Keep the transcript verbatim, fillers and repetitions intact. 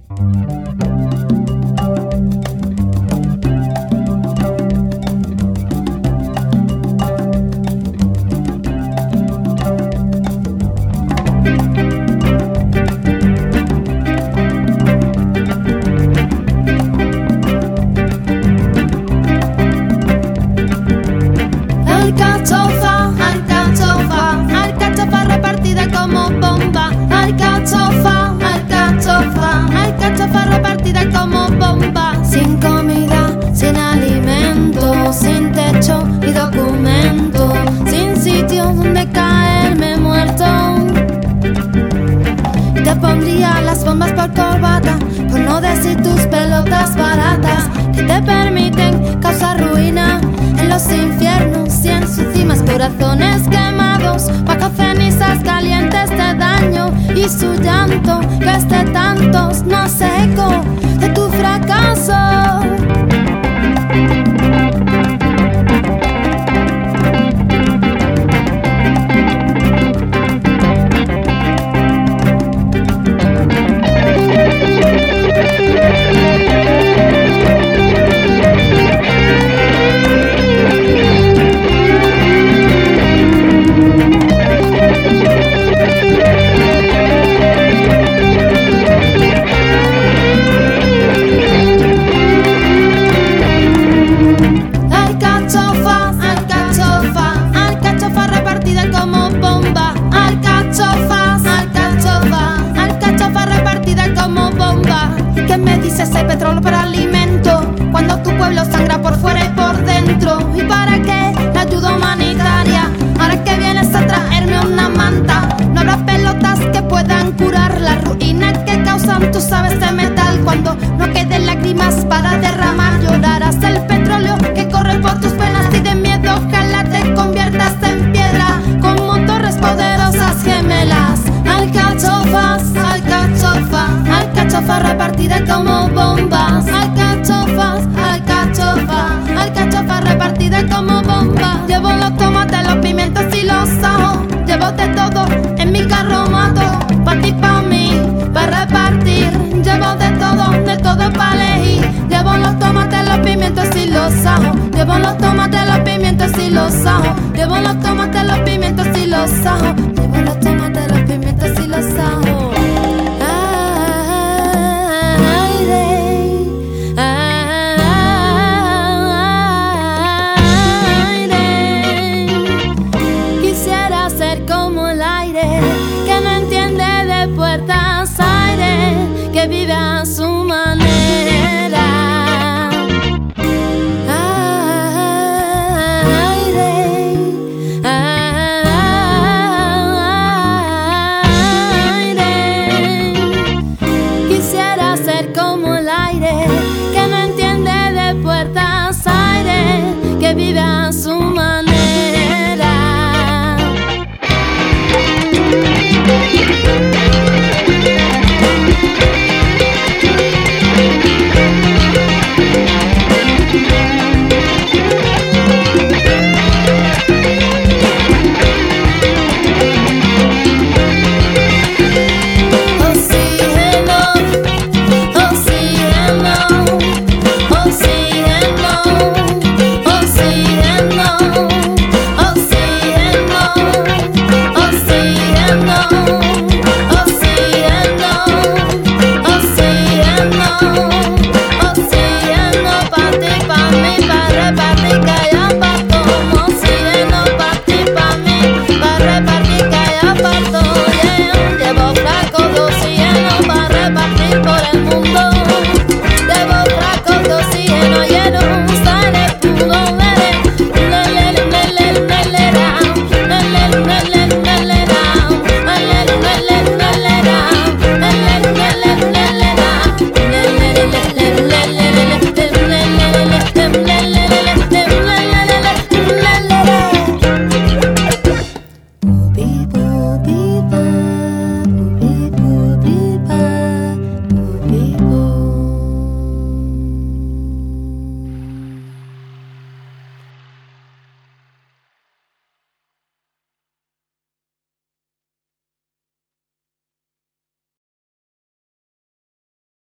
Alcachofa, alcachofa, alcachofa repartida como bomba. Alcachofa, alcachofa, alcachofa repartida como bomba. Sin comida, sin alimento, sin techo y documento, sin sitio donde caerme muerto. Te pondría las bombas por corbata, por no decir tus pelotas baratas, que te permiten causar ruina en los infiernos y en sus cimas. Corazones quemados bajo cenizas calientes de daño, y su llanto que es de tantos no hace eco de tu fracaso. ¿Qué me dices? Hay petróleo para alimento, cuando tu pueblo sangra por fuera y por dentro. ¿Y para qué la ayuda humanitaria? Ahora que vienes a traerme una manta, no habrá pelotas que puedan curar la ruina que causan tus aves de metal. Cuando no queden lágrimas para derramar, llorarás el petróleo que corre por tus venas, y de miedo ojalá te conviertas en piedra como torres poderosas gemelas. Alcachofas, alcachofa, alcachofa repartida